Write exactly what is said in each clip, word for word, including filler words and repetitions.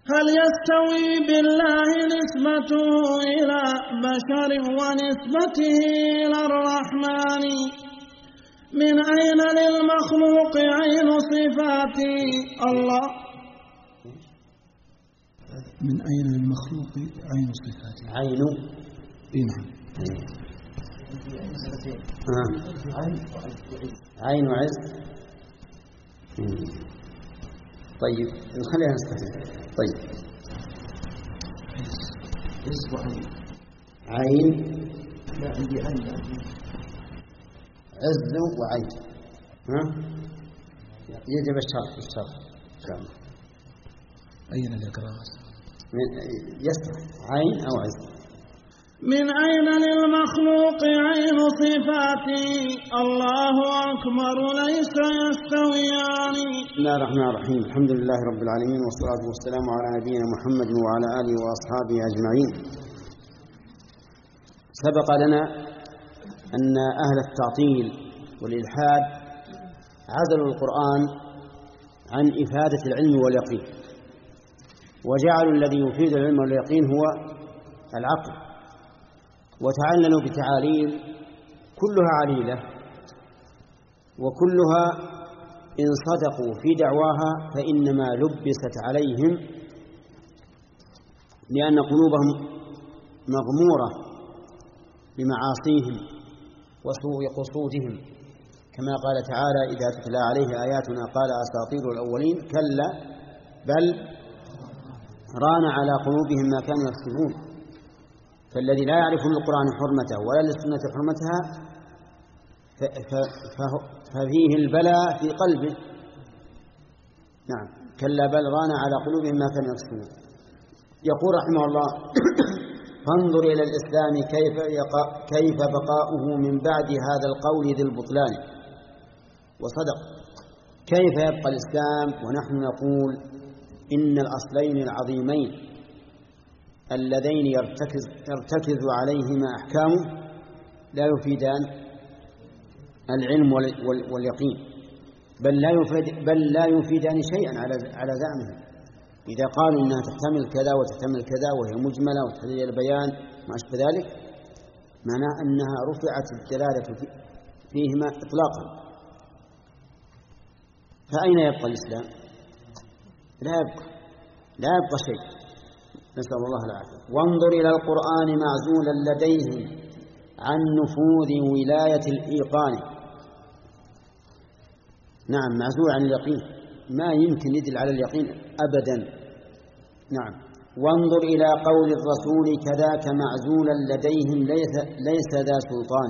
هل يستوي بالله نسبته إلى بشر ونسبته إلى الرحمن؟ من أين للمخلوق عين صفات الله؟ من أين للمخلوق عين صفاته؟ عين إيه نعم. آه. عين وعز. طيب نخليها نستفيد. طيب عين لا عندي عين عز وعين. ها يجب الشرط الشرط أين الإقراء؟ يصح عين أو عز. من أين للمخلوق عين صفاتي؟ الله أكبر ليس يستويان. بسم الله الرحمن الرحيم. الحمد لله رب العالمين، والصلاة والسلام على نبينا محمد وعلى آله وأصحابه أجمعين. سبق لنا أن أهل التعطيل والإلحاد عزلوا القرآن عن إفادة العلم واليقين، وجعلوا الذي يفيد العلم واليقين هو العقل، وتعللوا بتعاليل كلها عليلة، وكلها إن صدقوا في دعواها فإنما لبست عليهم لأن قلوبهم مغمورة بمعاصيهم وسوء قصودهم، كما قال تعالى: إذا تتلى عليه آياتنا قال أساطير الأولين، كلا بل ران على قلوبهم ما كانوا يكسبون. فالذي لا يعرف للقرآن حرمته ولا للسنة حرمتها ففيه البلاء في قلبه. نعم، كلا بل ران على قلوبهم ما كانوا يكسبون. يقول رحمه الله: فانظر إلى الإسلام كيف كيف بقاؤه من بعد هذا القول ذي البطلان. وصدق. كيف يبقى الإسلام ونحن نقول إن الأصلين العظيمين اللذين يرتكز, يرتكز عليهما أحكامه لا يفيدان العلم واليقين، بل لا يفيد بل لا يفيدان شيئا على على زعمهم. إذا قالوا إنها تحتمل كذا وتحتمل كذا وهي مجملة وتحتاج إلى بيان ما أشبه ذلك، معناه أنها رفعت الدلالة فيهما إطلاقا. فأين يبقى الإسلام؟ لا يبقى لا يبقى شيء، نسأل الله العافية. وانظر إلى القرآن معزولا لديهم عن نفوذ ولاية الإيقان. نعم، معزول عن اليقين، ما يمكن يدل على اليقين أبدا. نعم. وانظر إلى قول الرسول كذاك معزولا لديهم ليس, ليس ذا سلطان.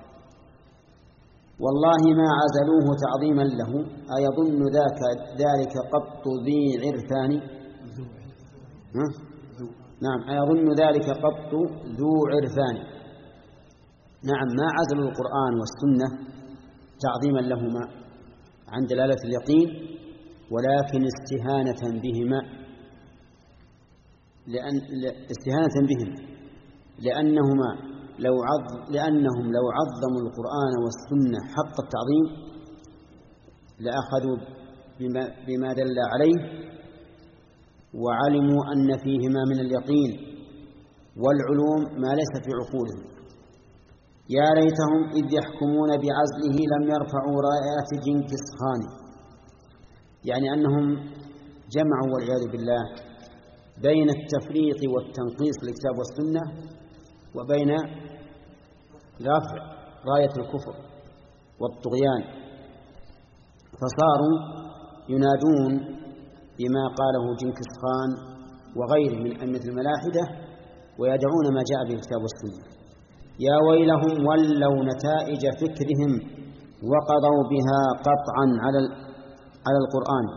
والله ما عزلوه تعظيما له، أيظن ذاك ذلك قط ذي عرفان. نعم، أيظن ذلك قط ذو عرفان. نعم، ما عزلوا القرآن والسنة تعظيما لهما عن دلالة اليقين، ولكن استهانة بهما، لأن استهانة بهم لأنهما لو عظ لأنهم لو عظموا القرآن والسنة حق التعظيم لأخذوا بما, بما دل عليه، وعلموا أن فيهما من اليقين والعلوم ما ليس في عقولهم. يا ليتهم إذ يحكمون بعزله لم يرفعوا رايات جنكس خان. يعني أنهم جمعوا والعياذ بالله بين التفريق والتنقيص للكتاب والسنة وبين رفع راية الكفر والطغيان، فصاروا ينادون بما قاله جنكس خان وغيره من أئمة الملاحدة ويدعون ما جاء به الكتاب والسنة. يا ويلهم ولوا نتائج فكرهم وقضوا بها قطعا على على القرآن.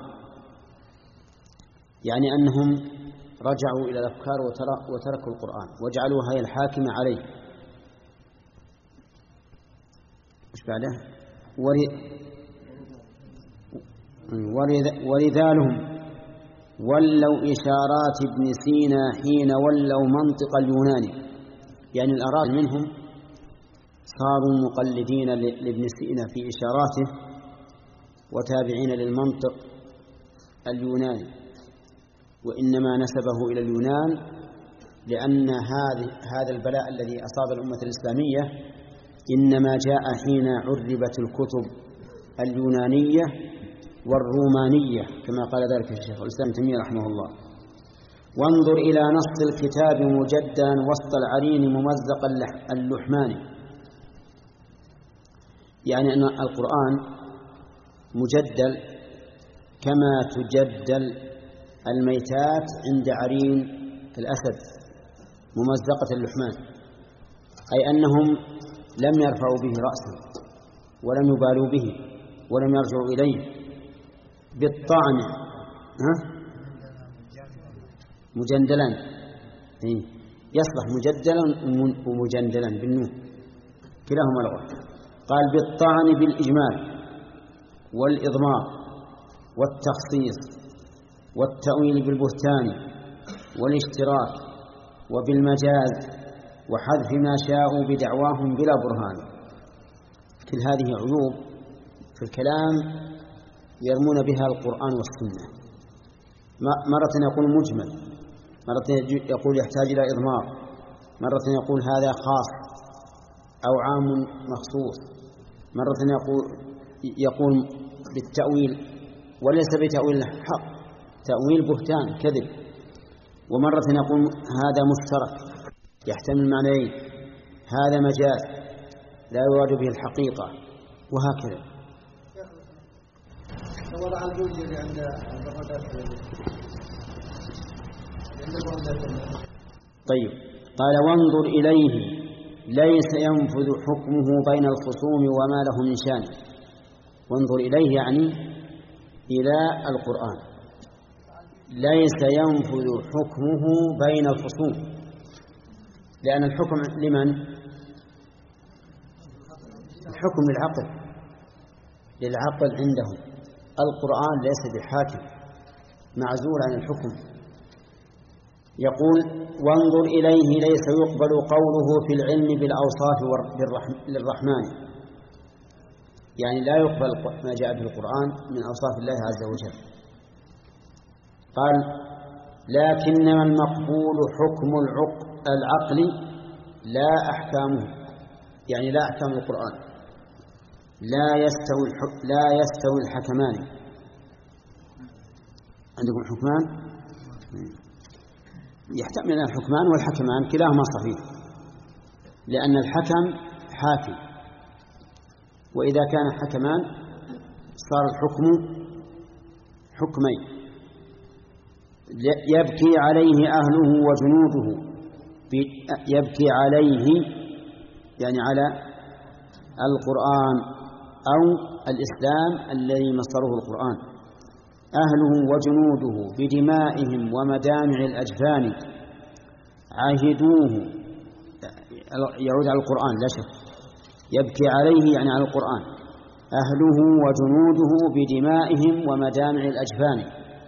يعني أنهم رجعوا إلى الأفكار وتركوا القرآن وجعلوها هي الحاكمة عليه. مش بعده؟ ورذالهم ولوا إشارات ابن سينا حين ولوا منطق اليوناني. يعني الأراضي منهم صاروا مقلدين لابن سينا في إشاراته وتابعين للمنطق اليوناني. وإنما نسبه إلى اليونان لأن هذا البلاء الذي أصاب الأمة الإسلامية إنما جاء حين عربت الكتب اليونانية والرومانية كما قال ذلك الشيخ الإسلام تيمية رحمه الله. وانظر إلى نص الكتاب مجدا وسط العرين ممزق اللحمان، يعني أن القرآن مجدل كما تجدل الميتات عند عرين الأسد ممزقة اللحمان، أي أنهم لم يرفعوا به رأسا ولم يبالوا به ولم يرجعوا إليه بالطعن ها؟ مجندلا يصلح مجدلا ومجندلا بالنون كلاهما لغة. قال بالطعن بالإجمال والإضمار والتخصيص والتأويل بالبهتان والاشتراك وبالمجاز وحذف ما شاءوا بدعواهم بلا برهان. كل هذه عيوب في الكلام يرمون بها القرآن والسنة. مرة يقول مجمل، مرة يقول يحتاج إلى إضمار، مرة يقول هذا خاص أو عام مخصوص، مرة يقول يقول بالتأويل وليس بتأويل حق، تأويل بهتان كذب، ومرة يقول هذا مشترك يحتمل معنيين، هذا مجاز لا يراد به الحقيقة، وهكذا. وضع البوجي عند طيب قال وانظر إليه ليس ينفذ حكمه بين الخصوم وما له من شان. وانظر إليه يعني إلى القرآن، ليس ينفذ حكمه بين الخصوم، لأن الحكم لمن؟ الحكم للعقل للعقل عندهم. القرآن ليس بحاكم معزول عن الحكم. يقول وانظر إليه ليس يقبل قوله في العلم بالأوصاف للرحمن، يعني لا يقبل ما جاء في القرآن من أوصاف الله عز وجل. قال لكنما المقبول حكم العقل لا أحكامه، يعني لا أحكام القرآن. لا يستوي لا يستوي الحكمان. عندكم حكمان؟ يحتمل الحكمان والحكمان كلاهما صحيح، لأن الحكم حاكم، وإذا كان حكمان صار الحكم حكمين. يبكي عليه أهله وجنوده، يبكي عليه يعني على القرآن أو الإسلام الذي مصدره القرآن، أهله وجنوده بدمائهم ومدامع الأجفان عاهدوه، يعود على القرآن لا شك. يبكي عليه يعني على القرآن، أهله وجنوده بدمائهم ومدامع الأجفان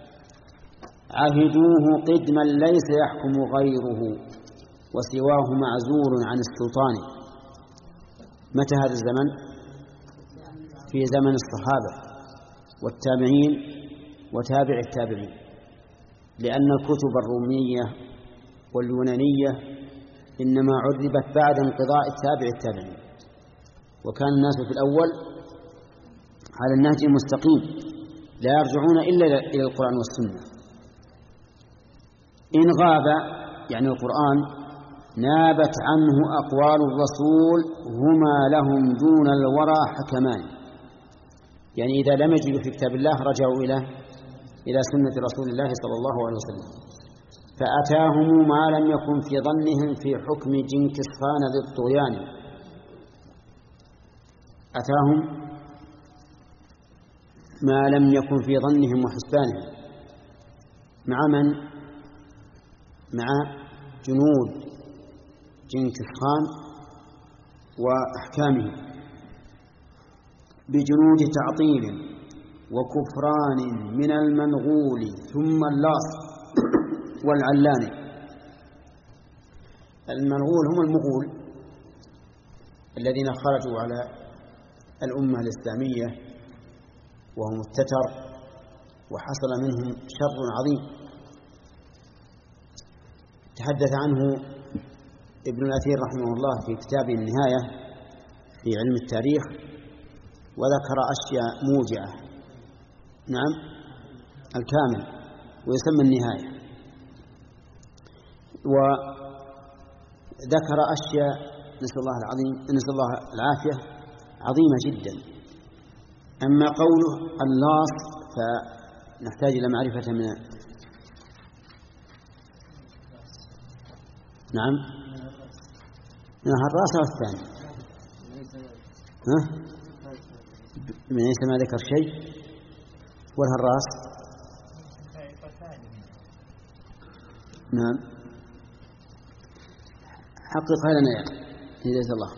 عاهدوه قدما ليس يحكم غيره وسواه معزول عن السلطان. متى هذا الزمن؟ في زمن الصحابة والتابعين وتابع التابعين، لأن الكتب الرومية واليونانية إنما عربت بعد انقضاء التابع التابعين، وكان الناس في الأول على النهج المستقيم لا يرجعون إلا إلى القرآن والسنة. إن غاب يعني القرآن نابت عنه أقوال الرسول هما لهم دون الورى حكمان، يعني إذا لم يجدوا في كتاب الله رجعوا إلى إلى سنة رسول الله صلى الله عليه وسلم. فأتاهم ما لم يكن في ظنهم في حكم جنكس خان ذي الطغيان. أتاهم ما لم يكن في ظنهم وحسبانهم، مع من؟ مع جنود جنكس خان وأحكامه، بجنود تعطيل وكفران من المنغول ثم اللاص والعلان. المنغول هم المغول الذين خرجوا على الأمة الإسلامية وهم التتر، وحصل منهم شر عظيم تحدث عنه ابن الأثير رحمه الله في كتابه النهاية في علم التاريخ، وذكر أشياء موجعة. نعم، الكامل، ويسمى النهاية. وذكر أشياء نسأل الله العظيم نسأل الله العافية عظيمة جدا. أما قوله اللاص فنحتاج إلى معرفة من نعم نعم الراس والثاني ها من ليس ما ذكر شيء ولا الراس. نعم حققها لنا يا هداية الله.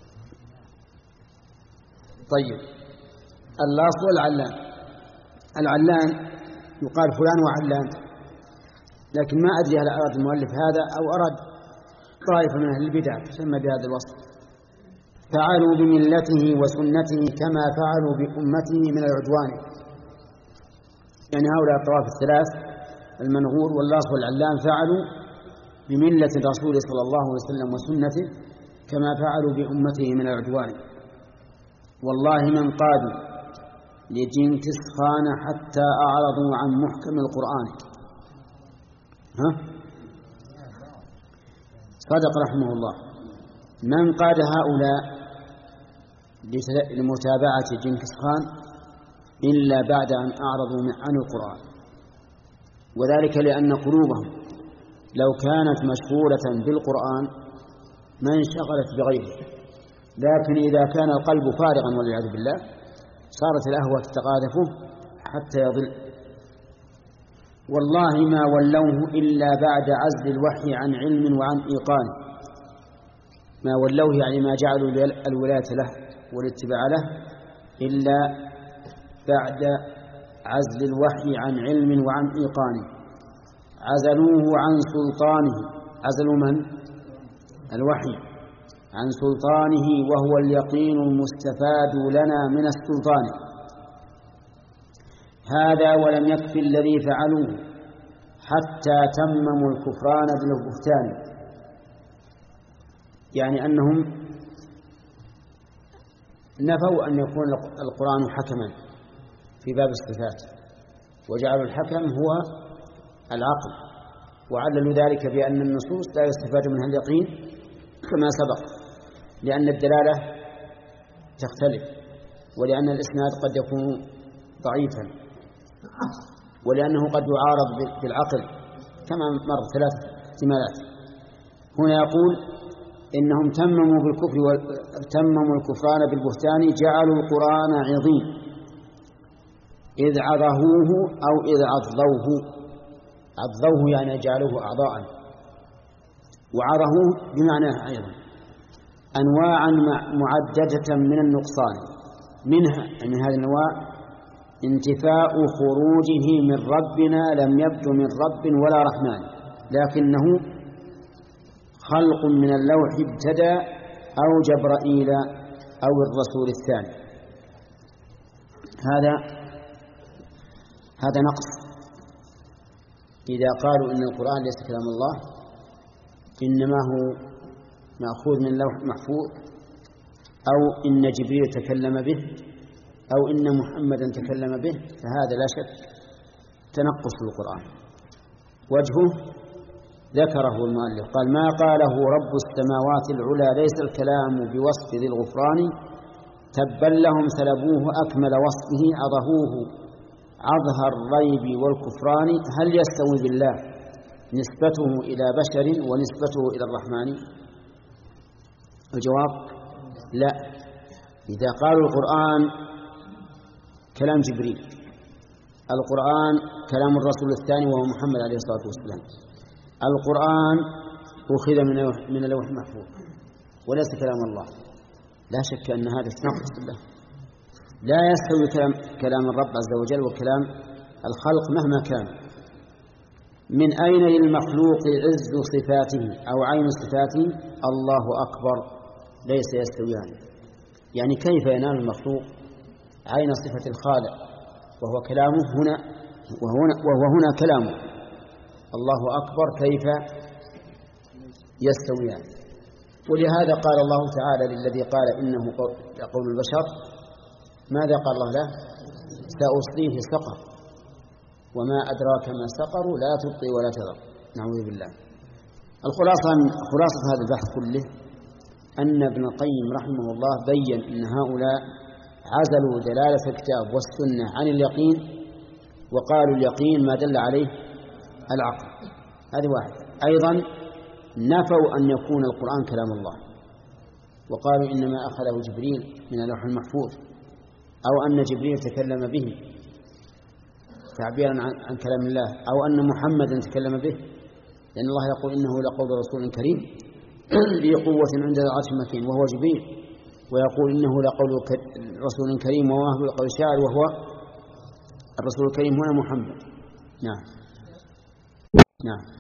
طيب اللاص والعلان. العلان يقال فلان وعلان، لكن ما أدري هل أراد المؤلف هذا أو أراد طائفة من أهل البدع تسمى بهذا الوصف. فعلوا بملته وسنته كما فعلوا بأمته من العدوان. يعني هؤلاء الطوائف الثلاث المنغور واللاص والعلان فعلوا بملة الرسول صلى الله عليه وسلم وسنته كما فعلوا بأمته من العدوان. والله من قادوا لجنكس خان حتى أعرضوا عن محكم القرآن. ها؟ صدق رحمه الله. من قاد هؤلاء لمتابعة جنكس خان إلا بعد أن أعرضوا عن القرآن، وذلك لأن قلوبهم لو كانت مشغولة بالقرآن ما انشغلت بغيره، لكن إذا كان القلب فارغا والعياذ بالله صارت الأهوى تتقاذفه حتى يضل. والله ما ولوه إلا بعد عزل الوحي عن علم وعن إيقان. ما ولوه يعني ما جعلوا الولاية له والاتباع له إلا بعد عزل الوحي عن علم وعن إيقان. عزلوه عن سلطانه. عزلوا من؟ الوحي عن سلطانه، وهو اليقين المستفاد لنا من السلطان. هذا ولم يكفي الذي فعلوه حتى تمموا الكفران بالبهتان. يعني أنهم نفوا أن يكون القرآن حكما في باب الصفات، وجعلوا الحكم هو العقل، وعللوا ذلك بأن النصوص لا يستفاد منها اليقين كما سبق، لأن الدلالة تختلف، ولأن الإسناد قد يكون ضعيفا، ولأنه قد يعارض بالعقل كما مر ثلاث احتمالات. هنا يقول إنهم تمموا بالكفر تمموا الكفران بالبهتان، جعلوا القرآن عظيم إذ عظهوه أو إذ عظوه. عظوه يعني جعلوه أعضاء، وعظهوه بمعنى أيضا أنواعا معددة من النقصان. منها من هذه الأنواع انتفاء خروجه من ربنا لم يبدو من رب ولا رحمن، لكنه خلق من اللوح ابتدى أو جبرائيل أو الرسول الثاني. هذا هذا نقص. إذا قالوا إن القرآن ليس كلام الله إنما هو مأخوذ من لوح محفوظ، أو إن جبريل تكلم به، أو إن محمدا تكلم به، فهذا لا شك تنقص في القرآن. وجهه ذكره المؤلف قال: ما قاله رب السماوات العلى ليس الكلام بوصف ذي الغفران، تبا لهم سلبوه أكمل وصفه عظهوه عظهر الريب والكفران. هل يستوي بالله نسبته إلى بشر ونسبته إلى الرحمن؟ الجواب لا. إذا قالوا القرآن كلام جبريل، القرآن كلام الرسول الثاني وهو محمد عليه الصلاة والسلام، القرآن أخذ من اللوح المحفوظ وليس كلام الله، لا شك أن هذا تنقص بالله. لا يستوي كلام, كلام الرب عز وجل وكلام الخلق مهما كان. من أين للمخلوق عز صفاته أو عين صفاته؟ الله أكبر، ليس يستويان. يعني كيف ينال المخلوق عين صفة الخالق وهو كلامه هنا وهو هنا, وهو هنا كلامه؟ الله أكبر، كيف يستويان. ولهذا قال الله تعالى للذي قال إنه قول البشر ماذا قال الله له؟ سأصليه سقر وما أدراك ما سقر لا تبقي ولا تذر. نعوذ بالله. الخلاصة خلاصة هذا البحث كله أن ابن القيم رحمه الله بين أن هؤلاء عزلوا دلالة الكتاب والسنة عن اليقين، وقالوا اليقين ما دل عليه العقل. هذه واحد. أيضا نفوا أن يكون القرآن كلام الله، وقالوا إنما أخذه جبريل من اللوح المحفوظ، أو أن جبريل تكلم به تعبيرا عن, عن كلام الله، أو أن محمدا تكلم به، لأن الله يقول إنه لقول رسول كريم ذي قوة عند العرش مكين وهو جبريل، ويقول إنه لقول رسول كريم وما هو قول الشاعر وهو الرسول الكريم هنا محمد. نعم نعم